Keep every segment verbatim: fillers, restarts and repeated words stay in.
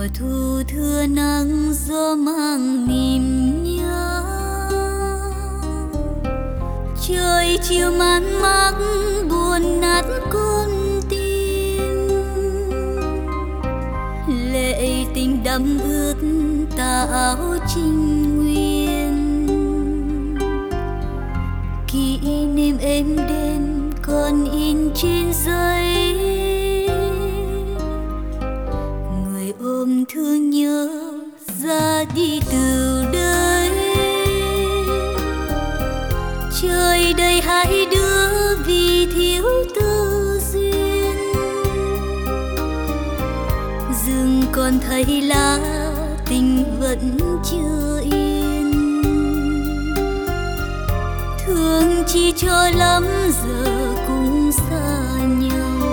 mùa thu thưa nắng gió mang niềm nhớ, trời chiều man mác buồn nát con tim, lệ tình đẫm ướt tà áo trinh nguyên, kỷ niệm êm đêm còn in trên giấy, người ôm thương nhớ ra đi từ đây. Trời đầy hai đứa vì thiếu tư duyên, rừng còn thấy lá tình vẫn chưa yên, thương chi cho lắm giờ cũng xa nhau.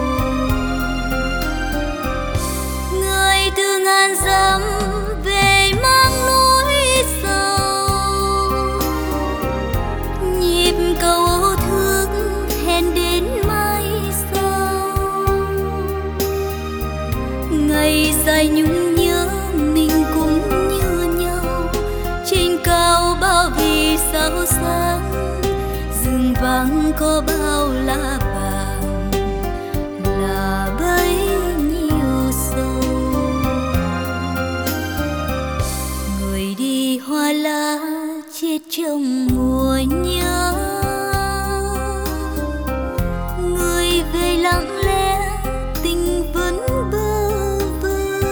Người từ ngàn dặm về mang nỗi sầu, nhịp cầu thương hẹn đến mai sau. Ngày dài nhung nhớ mình cũng như nhau, trên cao bao vì sao sáng, rừng vắng có bao lá vàng là bấy nhiêu sâu. Người đi hoa lá chết trong mùa nhớ, người về lặng lẽ tình vẫn bơ vơ,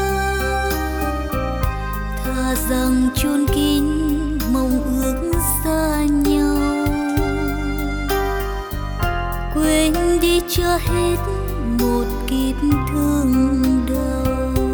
thà rằng chôn kín mong ước xa nhau, quên đi cho hết một kiếp thương đau.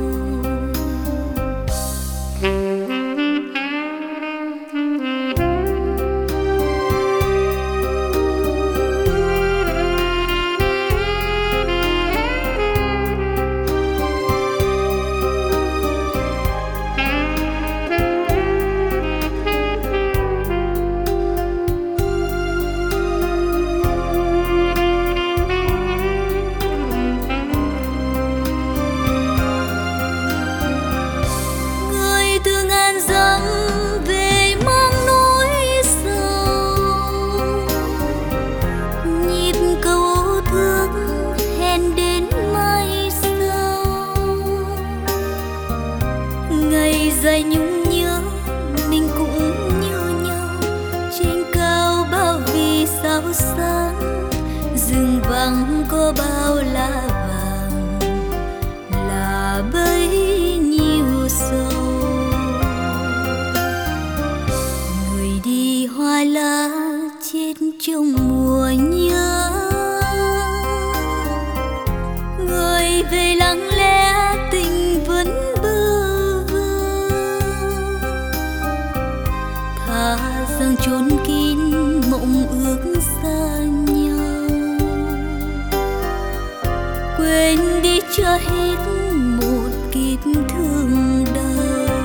Dài nhung nhớ mình cũng như nhau, trên cao bao vì sao sáng, rừng vắng có bao lá vàng là bấy nhiêu sâu. Người đi hoa lá chết trong mùa nhớ, người về lặng lẽ tình vẫn rằng chốn kín mộng ước xa nhau, quên đi cho hết một kiếp thương đau,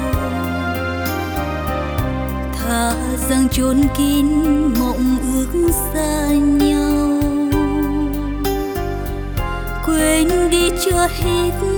thà rằng chốn kín mộng ước xa nhau, quên đi cho hết